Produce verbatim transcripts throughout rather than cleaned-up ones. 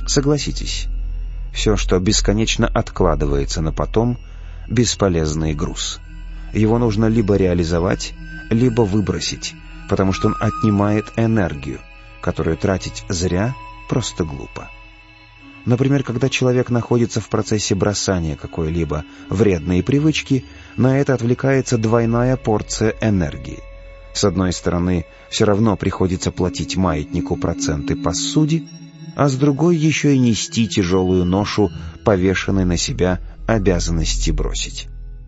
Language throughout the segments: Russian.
Согласитесь, все, что бесконечно откладывается на потом, — бесполезный груз. Его нужно либо реализовать, либо выбросить, потому что он отнимает энергию, которую тратить зря просто глупо. Например, когда человек находится в процессе бросания какой-либо вредной привычки, на это отвлекается двойная порция энергии. С одной стороны, все равно приходится платить маятнику проценты по ссуде, а с другой еще и нести тяжелую ношу, повешенной на себя обязанности бросить.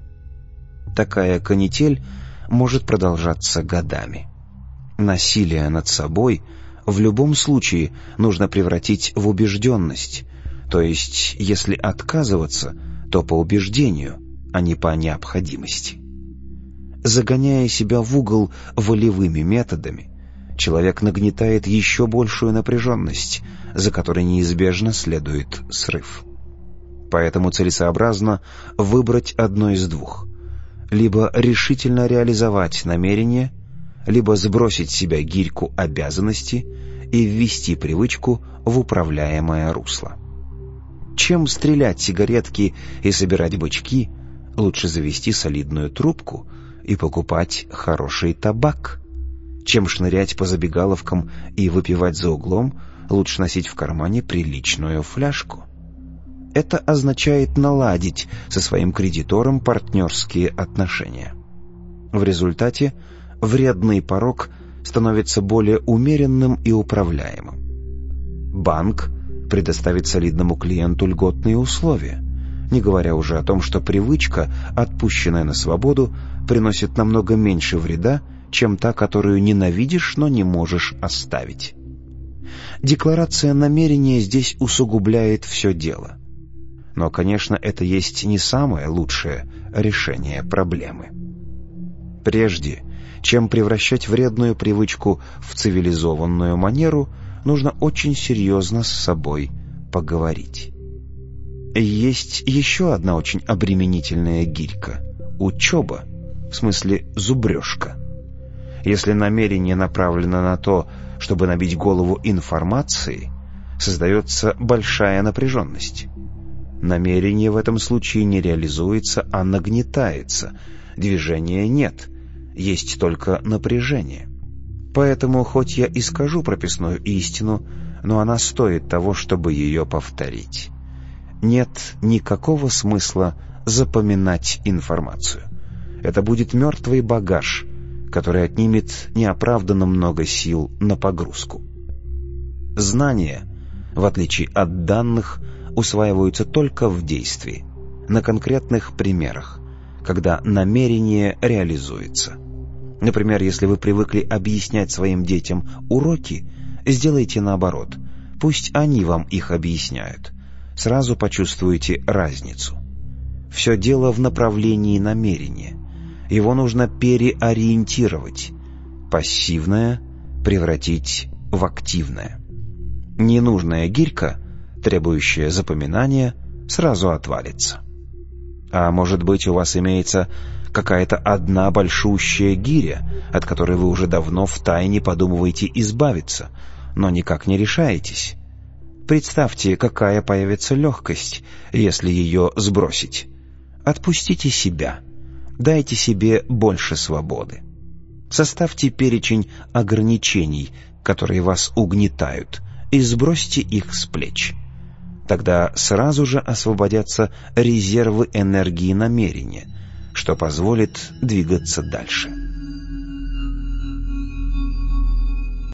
Такая канитель может продолжаться годами. Насилие над собой в любом случае нужно превратить в убежденность, то есть, если отказываться, то по убеждению, а не по необходимости. Загоняя себя в угол волевыми методами, человек нагнетает еще большую напряженность, за которой неизбежно следует срыв. Поэтому целесообразно выбрать одно из двух: либо решительно реализовать намерение, либо сбросить с себя гирьку обязанности и ввести привычку в управляемое русло. Чем стрелять сигаретки и собирать бычки, лучше завести солидную трубку и покупать хороший табак. Чем шнырять по забегаловкам и выпивать за углом, лучше носить в кармане приличную фляжку. Это означает наладить со своим кредитором партнерские отношения. В результате вредный порок становится более умеренным и управляемым. Банк предоставит солидному клиенту льготные условия, не говоря уже о том, что привычка, отпущенная на свободу, приносит намного меньше вреда, чем та, которую ненавидишь, но не можешь оставить. Декларация намерения здесь усугубляет все дело. Но, конечно, это есть не самое лучшее решение проблемы. Прежде чем превращать вредную привычку в цивилизованную манеру, нужно очень серьезно с собой поговорить. Есть еще одна очень обременительная гирька — учеба, в смысле зубрежка. Если намерение направлено на то, чтобы набить голову информацией, создается большая напряженность. Намерение в этом случае не реализуется, а нагнетается. Движения нет, есть только напряжение. Поэтому, хоть я и скажу прописную истину, но она стоит того, чтобы ее повторить. Нет никакого смысла запоминать информацию. Это будет мертвый багаж, который отнимет неоправданно много сил на погрузку. Знания, в отличие от данных, усваиваются только в действии, на конкретных примерах, когда намерение реализуется. Например, если вы привыкли объяснять своим детям уроки, сделайте наоборот. Пусть они вам их объясняют. Сразу почувствуете разницу. Все дело в направлении намерения. Его нужно переориентировать. Пассивное превратить в активное. Ненужная гирька, требующая запоминания, сразу отвалится. А может быть, у вас имеется какая-то одна большущая гиря, от которой вы уже давно втайне подумываете избавиться, но никак не решаетесь. Представьте, какая появится легкость, если ее сбросить. Отпустите себя, дайте себе больше свободы. Составьте перечень ограничений, которые вас угнетают, и сбросьте их с плеч. Тогда сразу же освободятся резервы энергии намерения, что позволит двигаться дальше.